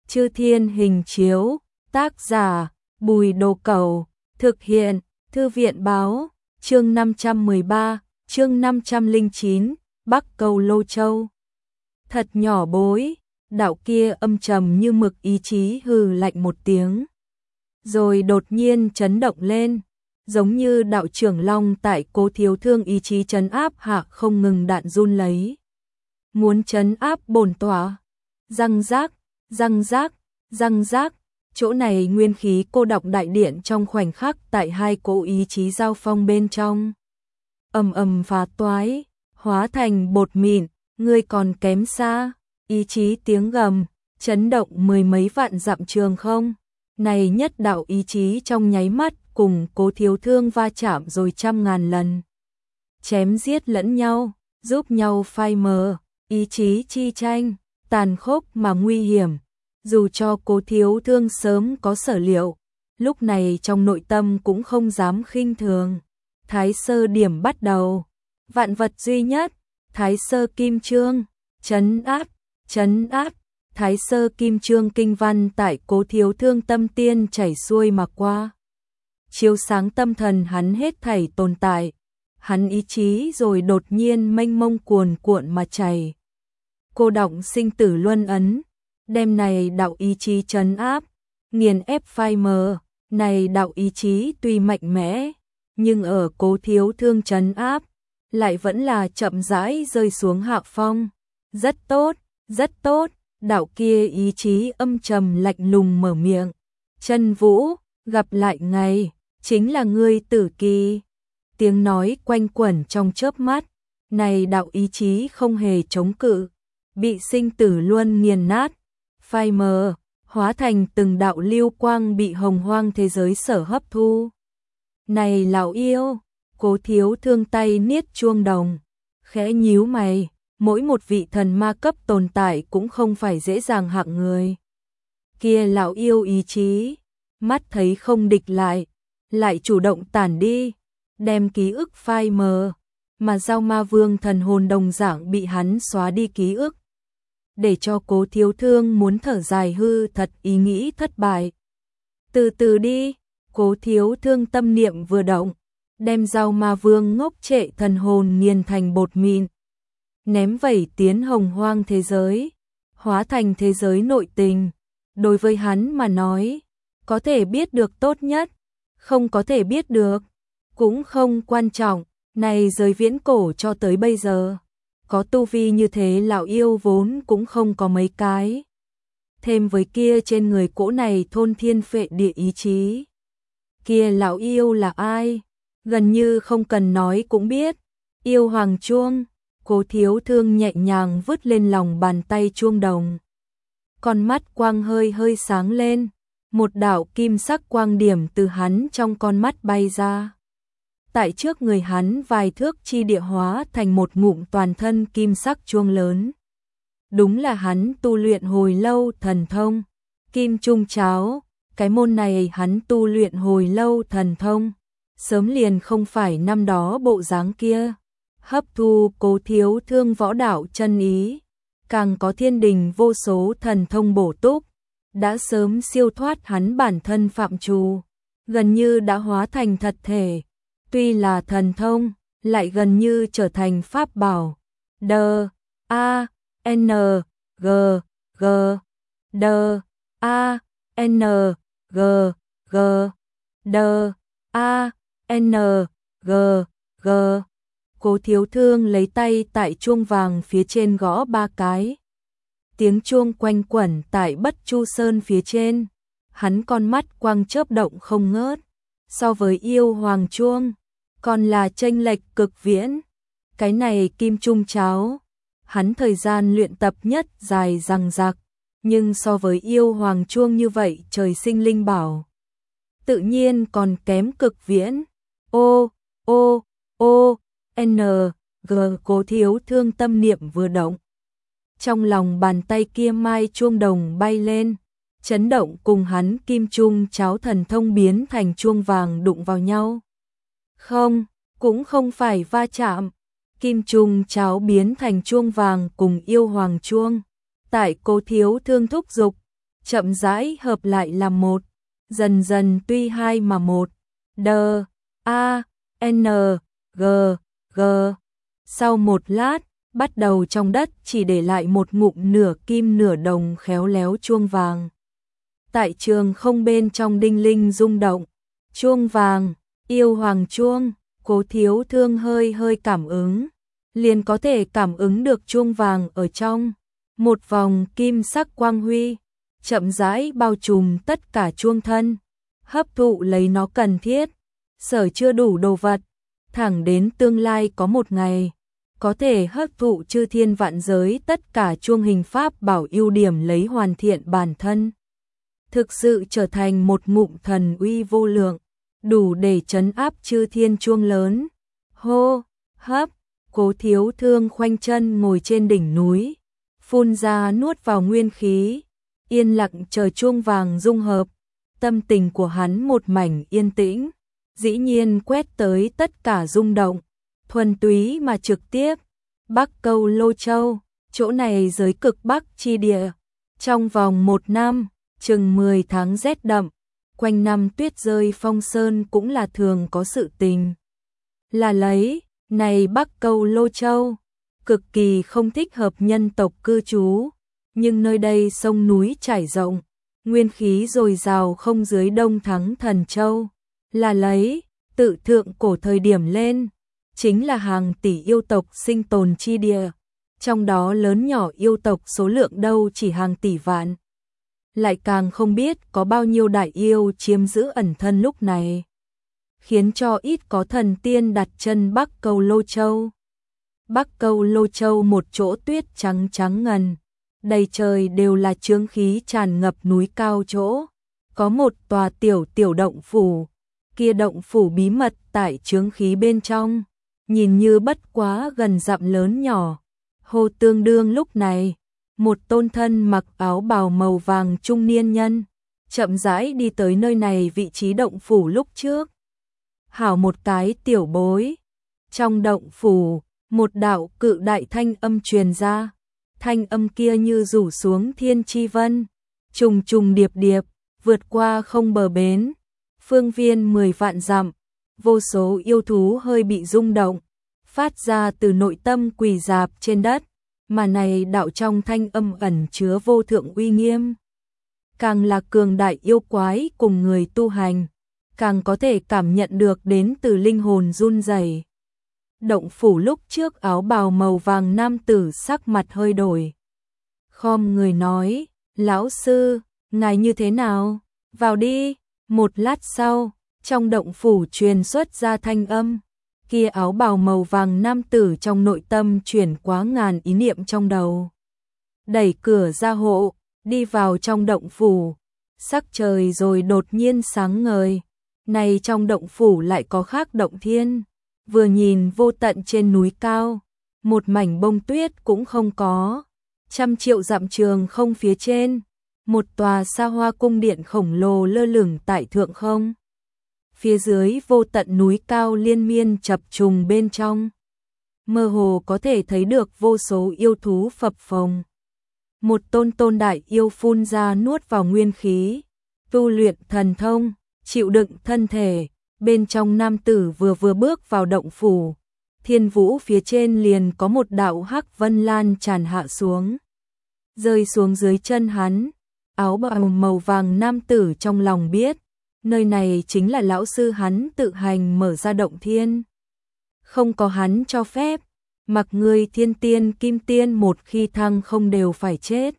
Chư Thiên Hình Chiếu, tác giả Bùi Đồ Cẩu, thực hiện Thư viện Báo, chương 513, chương 509, Bắc Cầu Lô Châu. Thật nhỏ bối, đạo kia âm trầm như mực ý chí hừ lạnh một tiếng. Rồi đột nhiên chấn động lên, giống như đạo trưởng long tại Cố Thiếu Thương ý chí trấn áp hạ không ngừng đạn run lấy. Muốn trấn áp bổn tọa, răng rác, răng rác, răng rác, chỗ này nguyên khí cô đọng đại điện trong khoảnh khắc tại hai cỗ ý chí giao phong bên trong. Ầm ầm phá toái, hóa thành bột mịn, ngươi còn kém xa, ý chí tiếng gầm, chấn động mười mấy vạn dặm trường không. Này nhất đạo ý chí trong nháy mắt cùng Cố Thiếu Thương va chạm rồi trăm ngàn lần. Chém giết lẫn nhau, giúp nhau phai mờ, ý chí chi tranh, tàn khốc mà nguy hiểm. Dù cho Cố Thiếu Thương sớm có sở liệu, lúc này trong nội tâm cũng không dám khinh thường. Thái sơ điểm bắt đầu, vạn vật duy nhất, Thái sơ kim chương, trấn áp, trấn áp. Thái sơ kim chương kinh văn tại Cố Thiếu Thương tâm tiên chảy xuôi mà qua. Chiếu sáng tâm thần hắn hết thảy tồn tại, hắn ý chí rồi đột nhiên mênh mông cuồn cuộn mà chảy. Cô đọng sinh tử luân ấn, đem này đạo ý chí trấn áp, nghiền ép phai mờ. Này đạo ý chí tuy mạnh mẽ, nhưng ở Cố Thiếu Thương trấn áp, lại vẫn là chậm rãi rơi xuống hạ phong. Rất tốt, rất tốt. Đạo kia ý chí âm trầm lạnh lùng mở miệng. Chân Vũ, gặp lại ngày, chính là ngươi tử kỳ. Tiếng nói quanh quẩn trong chớp mắt. Này đạo ý chí không hề chống cự, bị sinh tử luân nghiền nát, phai mờ, hóa thành từng đạo lưu quang bị hồng hoang thế giới sở hấp thu. Này lão yêu, Cố Thiếu Thương tay niết chuông đồng, khẽ nhíu mày. Mỗi một vị thần ma cấp tồn tại cũng không phải dễ dàng hạng người. Kia lão yêu ý chí, mắt thấy không địch lại chủ động tản đi, đem ký ức phai mờ, mà Giao Ma Vương thần hồn đồng dạng bị hắn xóa đi ký ức. Để cho Cố Thiếu Thương muốn thở dài hư thật ý nghĩ thất bại. Từ từ đi, Cố Thiếu Thương tâm niệm vừa động, đem Giao Ma Vương ngốc trệ thần hồn nghiền thành bột mịn. Ném vẩy tiến hồng hoang thế giới, hóa thành thế giới nội tình. Đối với hắn mà nói, có thể biết được tốt nhất, không có thể biết được, cũng không quan trọng. Này giới viễn cổ cho tới bây giờ, có tu vi như thế lão yêu vốn cũng không có mấy cái. Thêm với kia trên người cỗ này thôn thiên phệ địa ý chí. Kia lão yêu là ai? Gần như không cần nói cũng biết, yêu hoàng chuông. Cố Thiếu Thương nhẹ nhàng vứt lên lòng bàn tay chuông đồng. Con mắt quang hơi hơi sáng lên, một đạo kim sắc quang điểm từ hắn trong con mắt bay ra. Tại trước người hắn vài thước chi địa hóa thành một ngụm toàn thân kim sắc chuông lớn. Đúng là hắn tu luyện hồi lâu thần thông, Kim Trung Cháo. Cái môn này hắn tu luyện hồi lâu thần thông, sớm liền không phải năm đó bộ dáng kia. Hấp thu Cố Thiếu Thương võ đạo chân ý, càng có thiên đình vô số thần thông bổ túc, đã sớm siêu thoát hắn bản thân phạm trù, gần như đã hóa thành thật thể. Tuy là thần thông, lại gần như trở thành pháp bảo. D A N G G D A N G G D A N G G. Cố Thiếu Thương lấy tay tại chuông vàng phía trên gõ ba cái. Tiếng chuông quanh quẩn tại Bất Chu Sơn phía trên. Hắn con mắt quang chớp động không ngớt. So với yêu hoàng chuông, còn là chênh lệch cực viễn. Cái này Kim Trung Cháo, hắn thời gian luyện tập nhất dài dằng dặc, nhưng so với yêu hoàng chuông như vậy trời sinh linh bảo, tự nhiên còn kém cực viễn. Ô, ô, ô. N, G. Cố Thiếu Thương tâm niệm vừa động. Trong lòng bàn tay kia mai chuông đồng bay lên, chấn động cùng hắn Kim Trung Cháo thần thông biến thành chuông vàng đụng vào nhau. Không, cũng không phải va chạm. Kim Trung Cháo biến thành chuông vàng cùng yêu hoàng chuông. Tại Cố Thiếu Thương thúc giục, chậm rãi hợp lại làm một, dần dần tuy hai mà một. D, A, N, G, G. Sau một lát, bắt đầu trong đất chỉ để lại một ngụm nửa kim nửa đồng khéo léo chuông vàng. Tại trường không bên trong đinh linh rung động. Chuông vàng, yêu hoàng chuông, Cố Thiếu Thương hơi hơi cảm ứng, liền có thể cảm ứng được chuông vàng ở trong. Một vòng kim sắc quang huy, chậm rãi bao trùm tất cả chuông thân, hấp thụ lấy nó cần thiết, sở chưa đủ đồ vật, thẳng đến tương lai có một ngày, có thể hấp thụ chư thiên vạn giới tất cả chuông hình pháp bảo ưu điểm lấy hoàn thiện bản thân. Thực sự trở thành một ngụm thần uy vô lượng, đủ để trấn áp chư thiên chuông lớn. Hô, hấp, Cố Thiếu Thương khoanh chân ngồi trên đỉnh núi, phun ra nuốt vào nguyên khí, yên lặng chờ chuông vàng dung hợp. Tâm tình của hắn một mảnh yên tĩnh, dĩ nhiên quét tới tất cả rung động, thuần túy mà trực tiếp. Bắc Câu Lô Châu, chỗ này giới cực Bắc chi địa, trong vòng 1 năm, chừng 10 tháng rét đậm, quanh năm tuyết rơi phong sơn cũng là thường có sự tình. Là lấy, này Bắc Câu Lô Châu, cực kỳ không thích hợp nhân tộc cư trú, nhưng nơi đây sông núi trải rộng, nguyên khí dồi dào không dưới Đông Thắng Thần Châu. Là lấy, tự thượng cổ thời điểm lên, chính là hàng tỷ yêu tộc sinh tồn chi địa, trong đó lớn nhỏ yêu tộc số lượng đâu chỉ hàng tỷ vạn. Lại càng không biết có bao nhiêu đại yêu chiếm giữ ẩn thân lúc này, khiến cho ít có thần tiên đặt chân Bắc Câu Lô Châu. Bắc Câu Lô Châu một chỗ tuyết trắng trắng ngần, đầy trời đều là chướng khí tràn ngập núi cao chỗ, có một tòa tiểu động phủ, kia động phủ bí mật tại chướng khí bên trong, nhìn như bất quá gần dặm lớn nhỏ. Hồ Tương Đương lúc này, một tôn thân mặc áo bào màu vàng trung niên nhân, chậm rãi đi tới nơi này vị trí động phủ lúc trước. Hảo một cái tiểu bối. Trong động phủ, một đạo cự đại thanh âm truyền ra, thanh âm kia như rủ xuống thiên chi vân, trùng trùng điệp điệp, vượt qua không bờ bến, phương viên 10 vạn dặm, vô số yêu thú hơi bị rung động, phát ra từ nội tâm quỳ dạp trên đất, mà này đạo trong thanh âm ẩn chứa vô thượng uy nghiêm. Càng là cường đại yêu quái cùng người tu hành, càng có thể cảm nhận được đến từ linh hồn run rẩy. Động phủ lúc trước áo bào màu vàng nam tử sắc mặt hơi đổi. Khom người nói, lão sư, ngài như thế nào? Vào đi. Một lát sau, trong động phủ truyền xuất ra thanh âm. Kia áo bào màu vàng nam tử trong nội tâm chuyển quá ngàn ý niệm trong đầu. Đẩy cửa ra hộ, đi vào trong động phủ. Sắc trời rồi đột nhiên sáng ngời. Này trong động phủ lại có khác động thiên. Vừa nhìn vô tận trên núi cao, một mảnh bông tuyết cũng không có. 100 triệu dặm trường không phía trên, một tòa xa hoa cung điện khổng lồ lơ lửng tại thượng không. Phía dưới vô tận núi cao liên miên chập trùng bên trong. Mơ hồ có thể thấy được vô số yêu thú phập phồng. Một tôn đại yêu phun ra nuốt vào nguyên khí, tu luyện thần thông, chịu đựng thân thể. Bên trong nam tử vừa bước vào động phủ, thiên vũ phía trên liền có một đạo hắc vân lan tràn hạ xuống, rơi xuống dưới chân hắn. Áo bào màu vàng nam tử trong lòng biết, nơi này chính là lão sư hắn tự hành mở ra động thiên. Không có hắn cho phép, mặc người thiên tiên kim tiên một khi thăng không đều phải chết.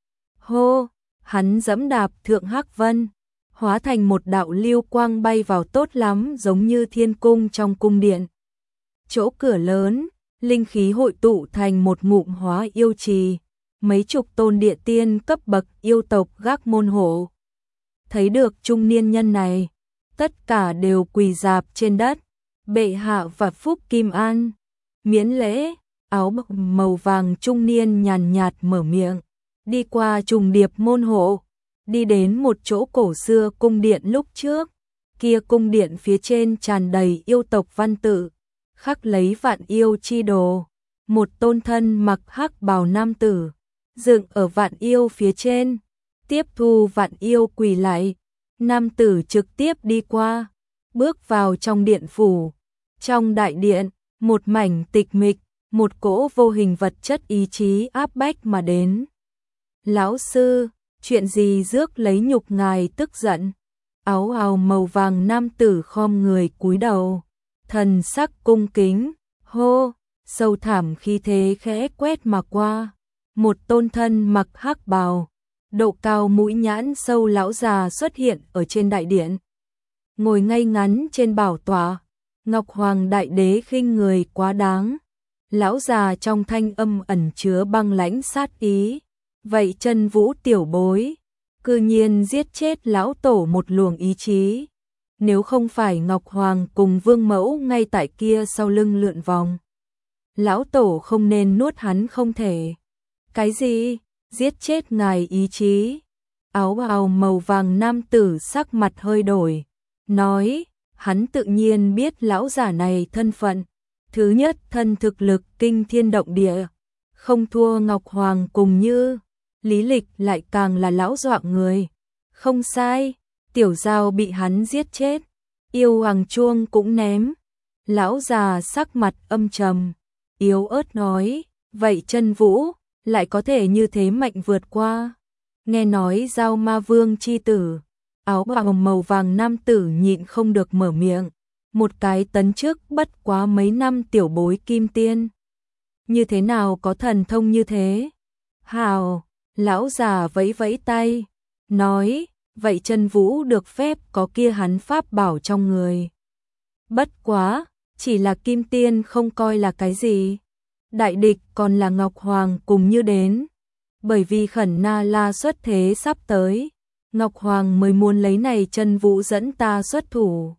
Hô, hắn dẫm đạp thượng hắc vân, hóa thành một đạo lưu quang bay vào tốt lắm giống như thiên cung trong cung điện. Chỗ cửa lớn, linh khí hội tụ thành một ngụm hóa yêu trì, mấy chục tôn địa tiên cấp bậc yêu tộc gác môn hộ. Thấy được trung niên nhân này, tất cả đều quỳ dạp trên đất, bệ hạ và phúc kim an, miễn lễ. Áo màu vàng trung niên nhàn nhạt mở miệng, đi qua trùng điệp môn hộ, đi đến một chỗ cổ xưa cung điện lúc trước. Kia cung điện phía trên tràn đầy yêu tộc văn tự, khắc lấy vạn yêu chi đồ. Một tôn thân mặc hắc bào nam tử dựng ở vạn yêu phía trên, tiếp thu vạn yêu quỳ lạy, nam tử trực tiếp đi qua, bước vào trong điện phủ. Trong đại điện, một mảnh tịch mịch, một cỗ vô hình vật chất ý chí áp bách mà đến. Lão sư, chuyện gì rước lấy nhục ngài tức giận? Áo áo màu vàng nam tử khom người cúi đầu, thần sắc cung kính, hô, sâu thẳm khí thế khẽ quét mà qua. Một tôn thân mặc hắc bào, độ cao mũi nhãn sâu lão già xuất hiện ở trên đại điện. Ngồi ngay ngắn trên bảo tọa, Ngọc Hoàng Đại Đế khinh người quá đáng. Lão già trong thanh âm ẩn chứa băng lãnh sát ý. Vậy Chân Vũ tiểu bối, cư nhiên giết chết lão tổ một luồng ý chí. Nếu không phải Ngọc Hoàng cùng Vương Mẫu ngay tại kia sau lưng lượn vòng, lão tổ không nên nuốt hắn không thể. Cái gì? Giết chết ngài ý chí? Áo bào màu vàng nam tử sắc mặt hơi đổi, nói, hắn tự nhiên biết lão giả này thân phận. Thứ nhất, thân thực lực kinh thiên động địa, không thua Ngọc Hoàng cùng Như. Lý lịch lại càng là lão dọa người. Không sai, tiểu giao bị hắn giết chết, yêu hoàng chuông cũng ném. Lão già sắc mặt âm trầm, yếu ớt nói, vậy Chân Vũ lại có thể như thế mạnh vượt qua? Nghe nói Giao Ma Vương chi tử. Áo bào màu vàng nam tử nhịn không được mở miệng, một cái tấn trước bất quá mấy năm tiểu bối kim tiên, như thế nào có thần thông như thế? Hào, lão già vẫy vẫy tay, nói, vậy Chân Vũ được phép có kia hắn pháp bảo trong người. Bất quá, chỉ là kim tiên không coi là cái gì. Đại địch còn là Ngọc Hoàng cùng Như đến. Bởi vì Khẩn Na La xuất thế sắp tới, Ngọc Hoàng mới muốn lấy này Chân Vũ dẫn ta xuất thủ.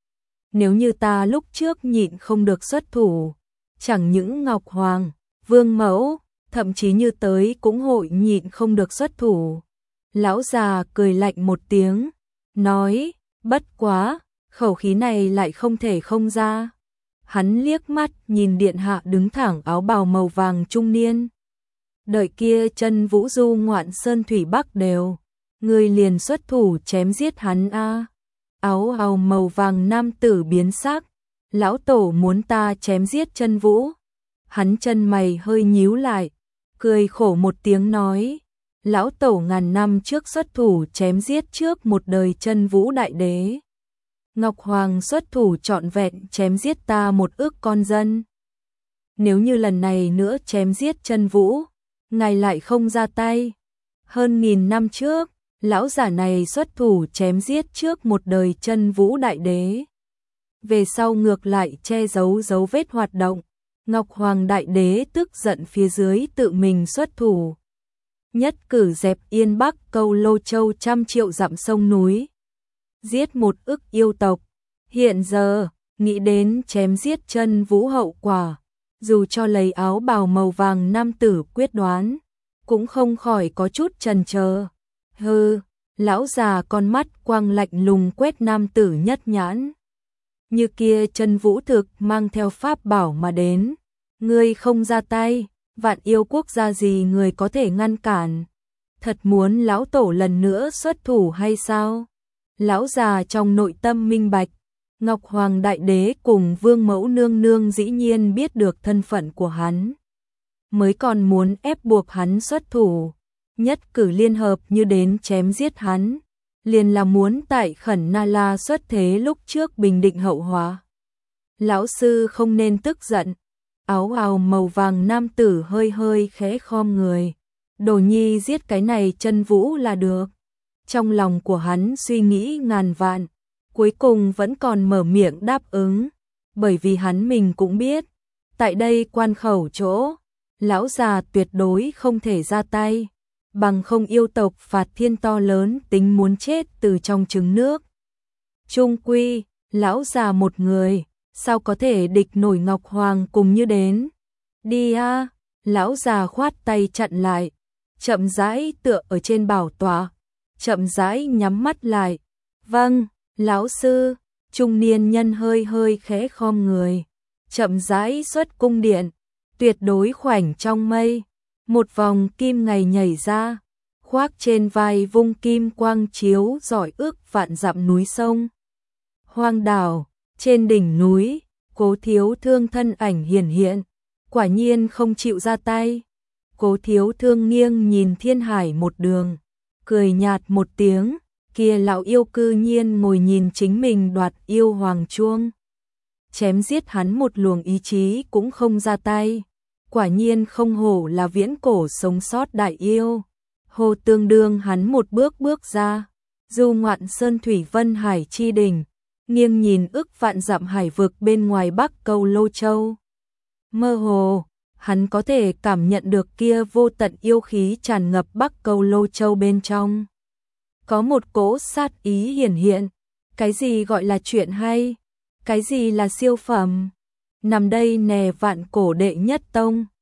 Nếu như ta lúc trước nhịn không được xuất thủ, chẳng những Ngọc Hoàng, Vương Mẫu, thậm chí Như tới cũng hội nhịn không được xuất thủ. Lão già cười lạnh một tiếng, nói, bất quá, khẩu khí này lại không thể không ra. Hắn liếc mắt nhìn điện hạ đứng thẳng áo bào màu vàng trung niên. Đợi kia Chân Vũ du ngoạn sơn thủy bắc đều, người liền xuất thủ chém giết hắn a. Áo bào màu vàng nam tử biến sắc, lão tổ muốn ta chém giết Chân Vũ? Hắn chân mày hơi nhíu lại, cười khổ một tiếng nói, lão tổ ngàn năm trước xuất thủ chém giết trước một đời Chân Vũ đại đế. Ngọc Hoàng xuất thủ trọn vẹn chém giết ta một ước con dân. Nếu như lần này nữa chém giết Chân Vũ, ngài lại không ra tay. Hơn 1000 năm trước, lão giả này xuất thủ chém giết trước một đời Chân Vũ đại đế. Về sau ngược lại che giấu dấu vết hoạt động. Ngọc Hoàng đại đế tức giận phía dưới tự mình xuất thủ. Nhất cử dẹp yên Bắc Câu Lô Châu 100 triệu dặm sông núi. Giết một ức yêu tộc. Hiện giờ, nghĩ đến chém giết Chân Vũ hậu quả, dù cho lấy áo bào màu vàng nam tử quyết đoán, cũng không khỏi có chút chần chờ. Hừ, lão già con mắt quang lạnh lùng quét nam tử nhất nhãn. Như kia Chân Vũ thực mang theo pháp bảo mà đến, ngươi không ra tay, vạn yêu quốc gia gì người có thể ngăn cản? Thật muốn lão tổ lần nữa xuất thủ hay sao? Lão già trong nội tâm minh bạch, Ngọc Hoàng đại đế cùng Vương Mẫu nương nương dĩ nhiên biết được thân phận của hắn, mới còn muốn ép buộc hắn xuất thủ, nhất cử liên hợp như đến chém giết hắn, liền là muốn tại Khẩn Na La xuất thế lúc trước bình định hậu họa. Lão sư không nên tức giận. Áo bào màu vàng nam tử hơi hơi khẽ khom người. Đồ nhi giết cái này Chân Vũ là được. Trong lòng của hắn suy nghĩ ngàn vạn, cuối cùng vẫn còn mở miệng đáp ứng, bởi vì hắn mình cũng biết, tại đây quan khẩu chỗ, lão già tuyệt đối không thể ra tay, bằng không yêu tộc phạt thiên to lớn tính muốn chết từ trong trứng nước. Trung quy, lão già một người, sao có thể địch nổi Ngọc Hoàng cùng Như đến? Đi a, lão già khoát tay chặn lại, chậm rãi tựa ở trên bảo tọa, chậm rãi nhắm mắt lại. Vâng, lão sư. Trung niên nhân hơi hơi khẽ khom người, chậm rãi xuất cung điện, tuyệt đối khoảnh trong mây, một vòng kim ngày nhảy ra, khoác trên vai vung kim quang chiếu rọi ước vạn dặm núi sông. Hoang đảo, trên đỉnh núi, Cố Thiếu Thương thân ảnh hiển hiện, quả nhiên không chịu ra tay. Cố Thiếu Thương nghiêng nhìn Thiên Hải một đường, cười nhạt một tiếng, kia lão yêu cư nhiên ngồi nhìn chính mình đoạt yêu hoàng chuông. Chém giết hắn một luồng ý chí cũng không ra tay, quả nhiên không hổ là viễn cổ sống sót đại yêu. Hồ tương đương hắn một bước bước ra, du ngoạn sơn thủy vân hải chi đỉnh, nghiêng nhìn ức vạn dặm hải vực bên ngoài Bắc Câu Lô Châu. Mơ hồ, hắn có thể cảm nhận được kia vô tận yêu khí tràn ngập Bắc Câu Lô Châu bên trong. Có một cỗ sát ý hiển hiện, cái gì gọi là chuyện hay, cái gì là siêu phẩm. Nằm đây nè vạn cổ đệ nhất tông,